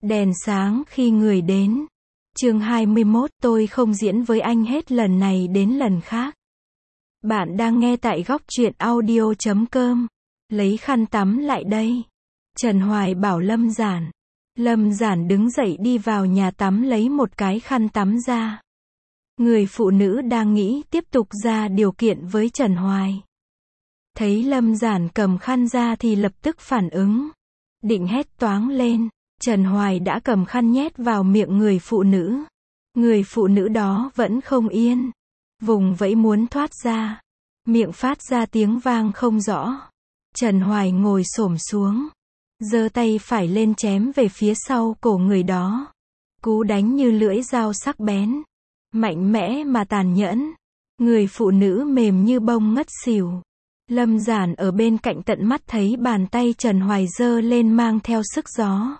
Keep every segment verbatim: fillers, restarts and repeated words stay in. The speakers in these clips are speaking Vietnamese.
Đèn sáng khi người đến. Chương hai mươi mốt, tôi không diễn với anh hết lần này đến lần khác. Bạn đang nghe tại góc truyện audio chấm com. Lấy khăn tắm lại đây. Trần Hoài bảo Lâm Giản. Lâm Giản đứng dậy đi vào nhà tắm lấy một cái khăn tắm ra. Người phụ nữ đang nghĩ tiếp tục ra điều kiện với Trần Hoài. Thấy Lâm Giản cầm khăn ra thì lập tức phản ứng. Định hét toáng lên. Trần Hoài đã cầm khăn nhét vào miệng người phụ nữ. Người phụ nữ đó vẫn không yên. Vùng vẫy muốn thoát ra. Miệng phát ra tiếng vang không rõ. Trần Hoài ngồi xổm xuống. Giơ tay phải lên chém về phía sau cổ người đó. Cú đánh như lưỡi dao sắc bén. Mạnh mẽ mà tàn nhẫn. Người phụ nữ mềm như bông ngất xỉu. Lâm Giản ở bên cạnh tận mắt thấy bàn tay Trần Hoài giơ lên mang theo sức gió.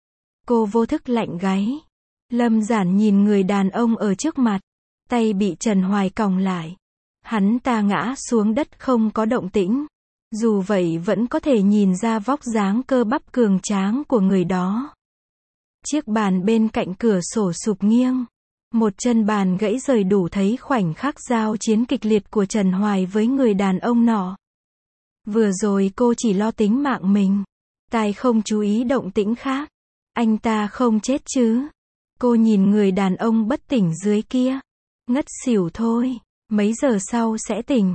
Cô vô thức lạnh gáy. Lâm Giản nhìn người đàn ông ở trước mặt. Tay bị Trần Hoài còng lại. Hắn ta ngã xuống đất không có động tĩnh. Dù vậy vẫn có thể nhìn ra vóc dáng cơ bắp cường tráng của người đó. Chiếc bàn bên cạnh cửa sổ sụp nghiêng. Một chân bàn gãy rời đủ thấy khoảnh khắc giao chiến kịch liệt của Trần Hoài với người đàn ông nọ. Vừa rồi cô chỉ lo tính mạng mình. Tai không chú ý động tĩnh khác. Anh ta không chết chứ? Cô nhìn người đàn ông bất tỉnh dưới kia. Ngất xỉu thôi. Mấy giờ sau sẽ tỉnh.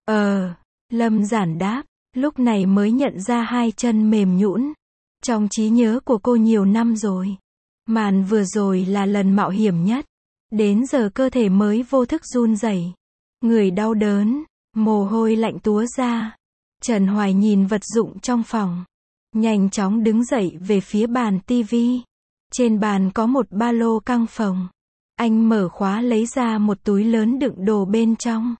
Ờ, Lâm Giản đáp. Lúc này mới nhận ra hai chân mềm nhũn. Trong trí nhớ của cô nhiều năm rồi. Màn vừa rồi là lần mạo hiểm nhất. Đến giờ cơ thể mới vô thức run rẩy. Người đau đớn. Mồ hôi lạnh túa ra. Trần Hoài nhìn vật dụng trong phòng. Nhanh chóng đứng dậy về phía bàn tivi. Trên bàn có một ba lô căng phồng. Anh mở khóa lấy ra một túi lớn đựng đồ bên trong.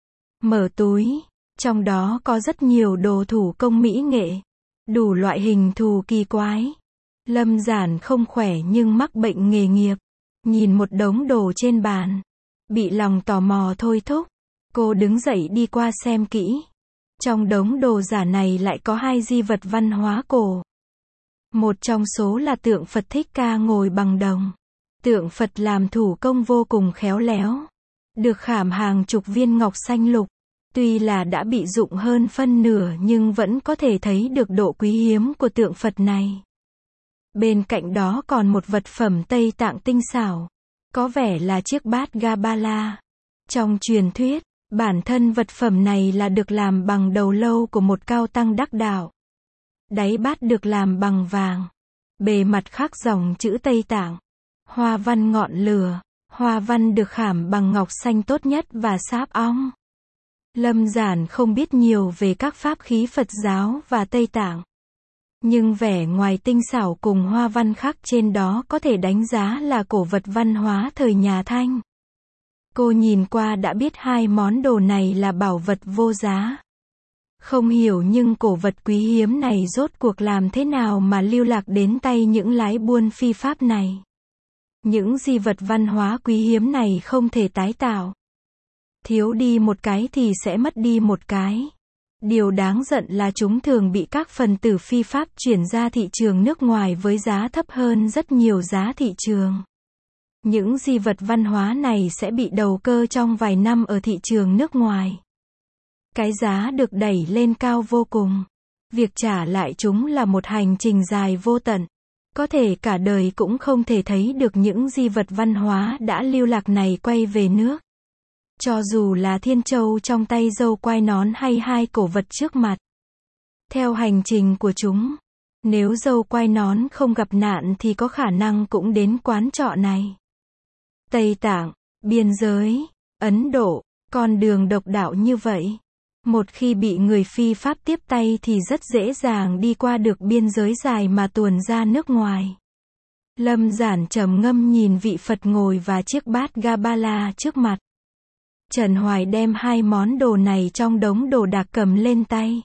Mở túi. Trong đó có rất nhiều đồ thủ công mỹ nghệ. Đủ loại hình thù kỳ quái. Lâm Giản không khỏe nhưng mắc bệnh nghề nghiệp. Nhìn một đống đồ trên bàn. Bị lòng tò mò thôi thúc. Cô đứng dậy đi qua xem kỹ. Trong đống đồ giả này lại có hai di vật văn hóa cổ. Một trong số là tượng Phật Thích Ca ngồi bằng đồng. Tượng Phật làm thủ công vô cùng khéo léo. Được khảm hàng chục viên ngọc xanh lục. Tuy là đã bị rụng hơn phân nửa nhưng vẫn có thể thấy được độ quý hiếm của tượng Phật này. Bên cạnh đó còn một vật phẩm Tây Tạng tinh xảo. Có vẻ là chiếc bát Gabala. Trong truyền thuyết, bản thân vật phẩm này là được làm bằng đầu lâu của một cao tăng đắc đạo. Đáy bát được làm bằng vàng. Bề mặt khắc dòng chữ Tây Tạng. Hoa văn ngọn lửa. Hoa văn được khảm bằng ngọc xanh tốt nhất và sáp ong. Lâm Giản không biết nhiều về các pháp khí Phật giáo và Tây Tạng. Nhưng vẻ ngoài tinh xảo cùng hoa văn khắc trên đó có thể đánh giá là cổ vật văn hóa thời nhà Thanh. Cô nhìn qua đã biết hai món đồ này là bảo vật vô giá. Không hiểu nhưng cổ vật quý hiếm này rốt cuộc làm thế nào mà lưu lạc đến tay những lái buôn phi pháp này. Những di vật văn hóa quý hiếm này không thể tái tạo. Thiếu đi một cái thì sẽ mất đi một cái. Điều đáng giận là chúng thường bị các phần tử phi pháp chuyển ra thị trường nước ngoài với giá thấp hơn rất nhiều giá thị trường. Những di vật văn hóa này sẽ bị đầu cơ trong vài năm ở thị trường nước ngoài. Cái giá được đẩy lên cao vô cùng. Việc trả lại chúng là một hành trình dài vô tận. Có thể cả đời cũng không thể thấy được những di vật văn hóa đã lưu lạc này quay về nước. Cho dù là thiên châu trong tay dâu quai nón hay hai cổ vật trước mặt. Theo hành trình của chúng, nếu dâu quai nón không gặp nạn thì có khả năng cũng đến quán trọ này. Tây Tạng, biên giới, Ấn Độ, con đường độc đạo như vậy. Một khi bị người phi pháp tiếp tay thì rất dễ dàng đi qua được biên giới dài mà tuồn ra nước ngoài. Lâm Giản trầm ngâm nhìn vị Phật ngồi và chiếc bát Gabala trước mặt. Trần Hoài đem hai món đồ này trong đống đồ đạc cầm lên tay.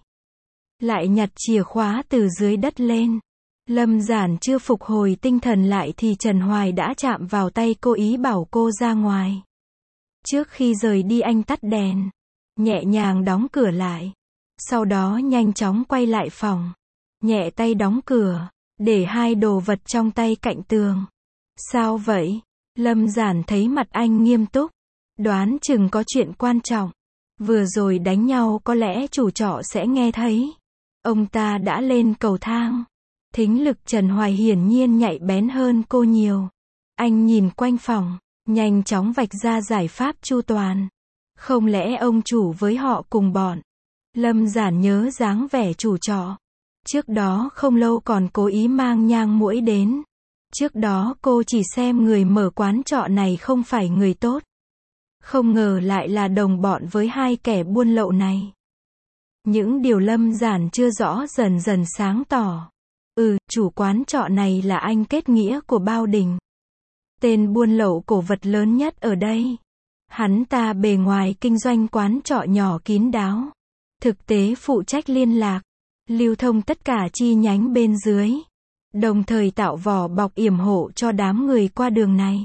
Lại nhặt chìa khóa từ dưới đất lên. Lâm Giản chưa phục hồi tinh thần lại thì Trần Hoài đã chạm vào tay cô ý bảo cô ra ngoài. Trước khi rời đi anh tắt đèn. Nhẹ nhàng đóng cửa lại. Sau đó nhanh chóng quay lại phòng. Nhẹ tay đóng cửa. để hai đồ vật trong tay cạnh tường. Sao vậy? Lâm Giản thấy mặt anh nghiêm túc. Đoán chừng có chuyện quan trọng. Vừa rồi đánh nhau có lẽ chủ trọ sẽ nghe thấy. Ông ta đã lên cầu thang. Thính lực Trần Hoài hiển nhiên nhạy bén hơn cô nhiều. Anh nhìn quanh phòng, nhanh chóng vạch ra giải pháp chu toàn. Không lẽ ông chủ với họ cùng bọn? Lâm Giản nhớ dáng vẻ chủ trọ. Trước đó không lâu còn cố ý mang nhang muỗi đến. Trước đó cô chỉ xem người mở quán trọ này không phải người tốt. Không ngờ lại là đồng bọn với hai kẻ buôn lậu này. Những điều Lâm Giản chưa rõ dần dần sáng tỏ. Ừ, chủ quán trọ này là anh kết nghĩa của Bao Đình. Tên buôn lậu cổ vật lớn nhất ở đây. Hắn ta bề ngoài kinh doanh quán trọ nhỏ kín đáo. Thực tế phụ trách liên lạc, lưu thông tất cả chi nhánh bên dưới. Đồng thời tạo vỏ bọc yểm hộ cho đám người qua đường này.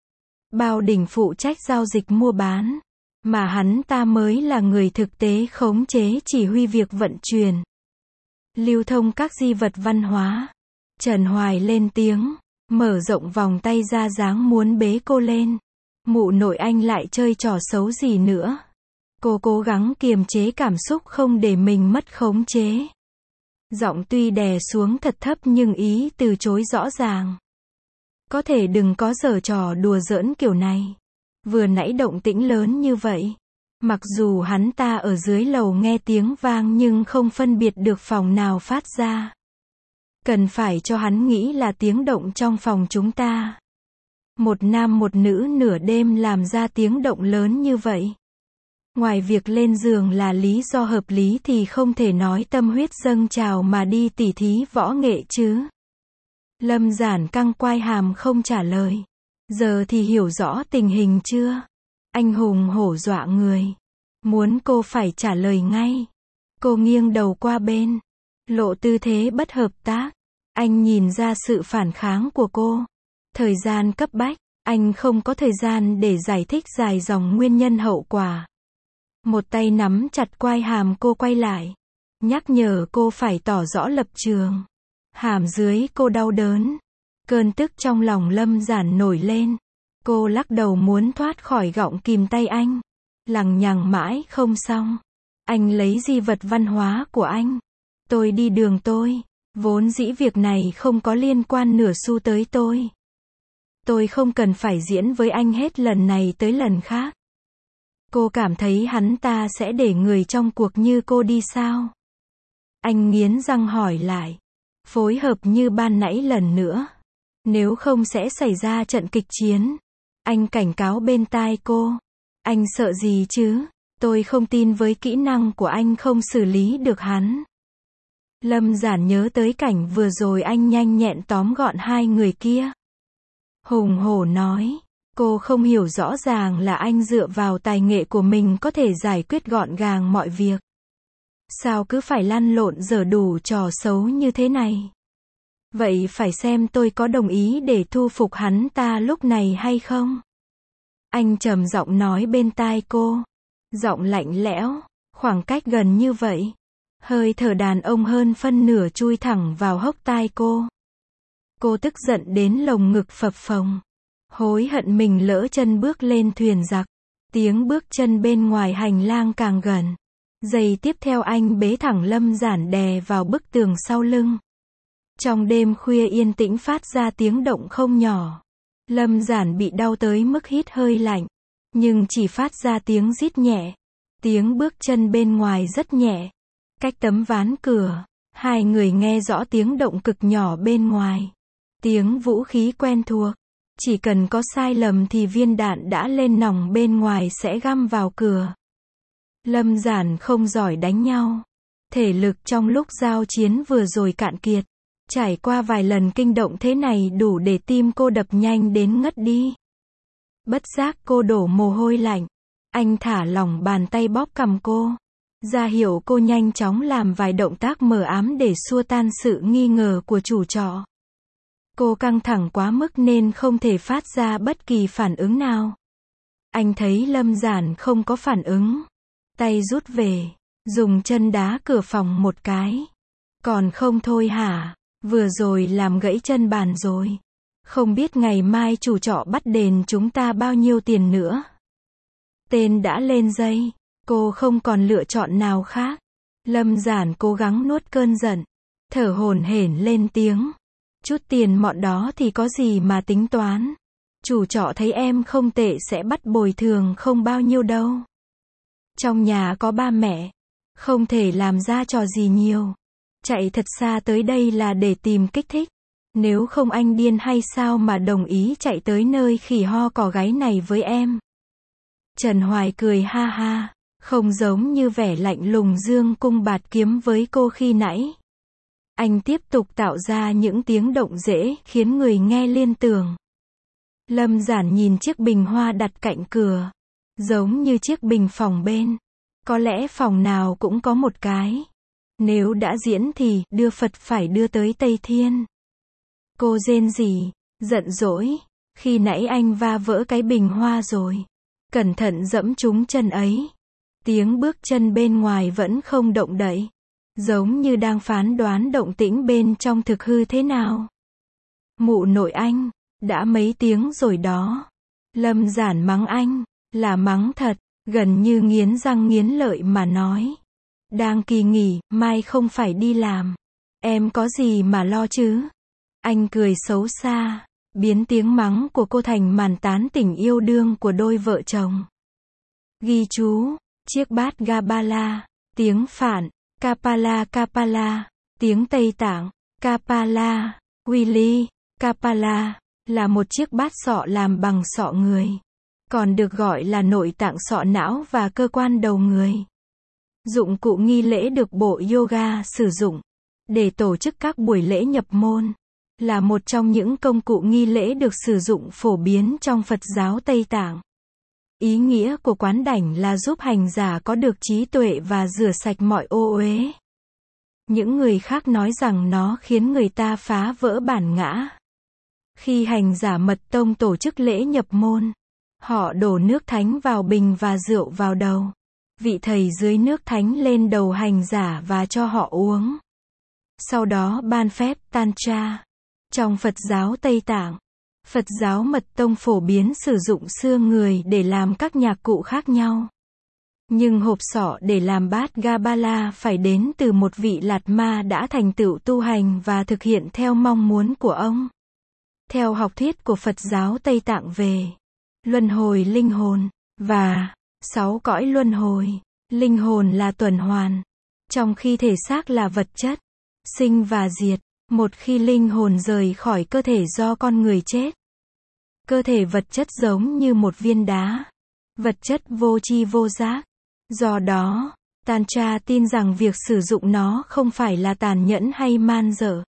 Bao Đình phụ trách giao dịch mua bán. Mà hắn ta mới là người thực tế khống chế chỉ huy việc vận chuyển. Lưu thông các di vật văn hóa. Trần Hoài lên tiếng, mở rộng vòng tay ra dáng muốn bế cô lên. Mụ nội anh lại chơi trò xấu gì nữa. Cô cố gắng kiềm chế cảm xúc không để mình mất khống chế. Giọng tuy đè xuống thật thấp nhưng ý từ chối rõ ràng. Có thể đừng có giở trò đùa giỡn kiểu này. Vừa nãy động tĩnh lớn như vậy. Mặc dù hắn ta ở dưới lầu nghe tiếng vang nhưng không phân biệt được phòng nào phát ra. Cần phải cho hắn nghĩ là tiếng động trong phòng chúng ta. Một nam một nữ nửa đêm làm ra tiếng động lớn như vậy. Ngoài việc lên giường là lý do hợp lý thì không thể nói tâm huyết dâng trào mà đi tỉ thí võ nghệ chứ. Lâm Giản căng quai hàm không trả lời. Giờ thì hiểu rõ tình hình chưa? Anh hùng hổ dọa người. Muốn cô phải trả lời ngay. Cô nghiêng đầu qua bên. Lộ tư thế bất hợp tác. Anh nhìn ra sự phản kháng của cô. Thời gian cấp bách. Anh không có thời gian để giải thích dài dòng nguyên nhân hậu quả. Một tay nắm chặt quai hàm cô quay lại. Nhắc nhở cô phải tỏ rõ lập trường. Hàm dưới cô đau đớn. Cơn tức trong lòng Lâm Giản nổi lên. Cô lắc đầu muốn thoát khỏi gọng kìm tay anh. Lằng nhằng mãi không xong. Anh lấy di vật văn hóa của anh. Tôi đi đường tôi. Vốn dĩ việc này không có liên quan nửa xu tới tôi. Tôi không cần phải diễn với anh hết lần này tới lần khác. Cô cảm thấy hắn ta sẽ để người trong cuộc như cô đi sao? Anh nghiến răng hỏi lại. Phối hợp như ban nãy lần nữa. Nếu không sẽ xảy ra trận kịch chiến. Anh cảnh cáo bên tai cô. Anh sợ gì chứ? Tôi không tin với kỹ năng của anh không xử lý được hắn. Lâm Giản nhớ tới cảnh vừa rồi anh nhanh nhẹn tóm gọn hai người kia. Hùng hổ nói. Cô không hiểu rõ ràng là anh dựa vào tài nghệ của mình có thể giải quyết gọn gàng mọi việc. Sao cứ phải lăn lộn dở đủ trò xấu như thế này? Vậy phải xem tôi có đồng ý để thu phục hắn ta lúc này hay không? Anh trầm giọng nói bên tai cô. Giọng lạnh lẽo, khoảng cách gần như vậy. Hơi thở đàn ông hơn phân nửa chui thẳng vào hốc tai cô. Cô tức giận đến lồng ngực phập phồng. Hối hận mình lỡ chân bước lên thuyền giặc. Tiếng bước chân bên ngoài hành lang càng gần. Giây tiếp theo anh bế thẳng Lâm Giản đè vào bức tường sau lưng. Trong đêm khuya yên tĩnh phát ra tiếng động không nhỏ. Lâm Giản bị đau tới mức hít hơi lạnh. Nhưng chỉ phát ra tiếng rít nhẹ. Tiếng bước chân bên ngoài rất nhẹ. Cách tấm ván cửa, hai người nghe rõ tiếng động cực nhỏ bên ngoài. Tiếng vũ khí quen thuộc. Chỉ cần có sai lầm thì viên đạn đã lên nòng bên ngoài sẽ găm vào cửa. Lâm Giản không giỏi đánh nhau. Thể lực trong lúc giao chiến vừa rồi cạn kiệt. Trải qua vài lần kinh động thế này đủ để tim cô đập nhanh đến ngất đi. Bất giác cô đổ mồ hôi lạnh. Anh thả lỏng bàn tay bóp cằm cô. Ra hiệu cô nhanh chóng làm vài động tác mờ ám để xua tan sự nghi ngờ của chủ trọ. Cô căng thẳng quá mức nên không thể phát ra bất kỳ phản ứng nào. Anh thấy Lâm Giản không có phản ứng. Tay rút về, dùng chân đá cửa phòng một cái. Còn không thôi hả? Vừa rồi làm gãy chân bàn rồi. Không biết ngày mai chủ trọ bắt đền chúng ta bao nhiêu tiền nữa. Tên đã lên dây. Cô không còn lựa chọn nào khác. Lâm Giản cố gắng nuốt cơn giận. Thở hổn hển lên tiếng. Chút tiền mọn đó thì có gì mà tính toán. Chủ trọ thấy em không tệ sẽ bắt bồi thường không bao nhiêu đâu. Trong nhà có ba mẹ. Không thể làm ra trò gì nhiều. Chạy thật xa tới đây là để tìm kích thích. Nếu không anh điên hay sao mà đồng ý chạy tới nơi khỉ ho cò gáy này với em. Trần Hoài cười ha ha. Không giống như vẻ lạnh lùng dương cung bạt kiếm với cô khi nãy. Anh tiếp tục tạo ra những tiếng động dễ khiến người nghe liên tưởng. Lâm Giản nhìn chiếc bình hoa đặt cạnh cửa. Giống như chiếc bình phòng bên. Có lẽ phòng nào cũng có một cái. Nếu đã diễn thì đưa Phật phải đưa tới Tây Thiên. Cô rên rỉ, giận dỗi. Khi nãy anh va vỡ cái bình hoa rồi. Cẩn thận dẫm trúng chân ấy. Tiếng bước chân bên ngoài vẫn không động đậy. Giống như đang phán đoán động tĩnh bên trong thực hư thế nào. Mụ nội anh, đã mấy tiếng rồi đó. Lâm Giản mắng anh, là mắng thật, gần như nghiến răng nghiến lợi mà nói. Đang kỳ nghỉ, mai không phải đi làm. Em có gì mà lo chứ? Anh cười xấu xa, biến tiếng mắng của cô thành màn tán tỉnh yêu đương của đôi vợ chồng. Ghi chú, chiếc bát Gabala, tiếng Phạn, Kapala Kapala, tiếng Tây Tạng, Kapala, Willy, Kapala, là một chiếc bát sọ làm bằng sọ người. Còn được gọi là nội tạng sọ não và cơ quan đầu người. Dụng cụ nghi lễ được bộ yoga sử dụng để tổ chức các buổi lễ nhập môn. Là một trong những công cụ nghi lễ được sử dụng phổ biến trong Phật giáo Tây Tạng. Ý nghĩa của quán đảnh là giúp hành giả có được trí tuệ và rửa sạch mọi ô uế. Những người khác nói rằng nó khiến người ta phá vỡ bản ngã. Khi hành giả mật tông tổ chức lễ nhập môn, họ đổ nước thánh vào bình và rượu vào đầu. Vị thầy dưới nước thánh lên đầu hành giả và cho họ uống. Sau đó ban phép Tantra. Trong Phật giáo Tây Tạng, Phật giáo mật tông phổ biến sử dụng xương người để làm các nhạc cụ khác nhau. Nhưng hộp sọ để làm bát Gabala phải đến từ một vị Lạt Ma đã thành tựu tu hành và thực hiện theo mong muốn của ông. Theo học thuyết của Phật giáo Tây Tạng về luân hồi linh hồn và sáu cõi luân hồi, linh hồn là tuần hoàn, trong khi thể xác là vật chất, sinh và diệt. Một khi linh hồn rời khỏi cơ thể do con người chết, cơ thể vật chất giống như một viên đá, vật chất vô tri vô giác. Do đó, Tantra tin rằng việc sử dụng nó không phải là tàn nhẫn hay man dợ,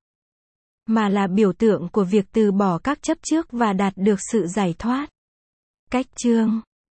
mà là biểu tượng của việc từ bỏ các chấp trước và đạt được sự giải thoát. Cách chương